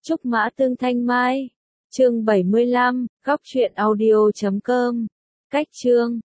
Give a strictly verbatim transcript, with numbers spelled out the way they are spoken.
Trúc Mã Tương Thanh Mai. Chương bảy mươi lăm, góc truyện audio chấm com. Cách chương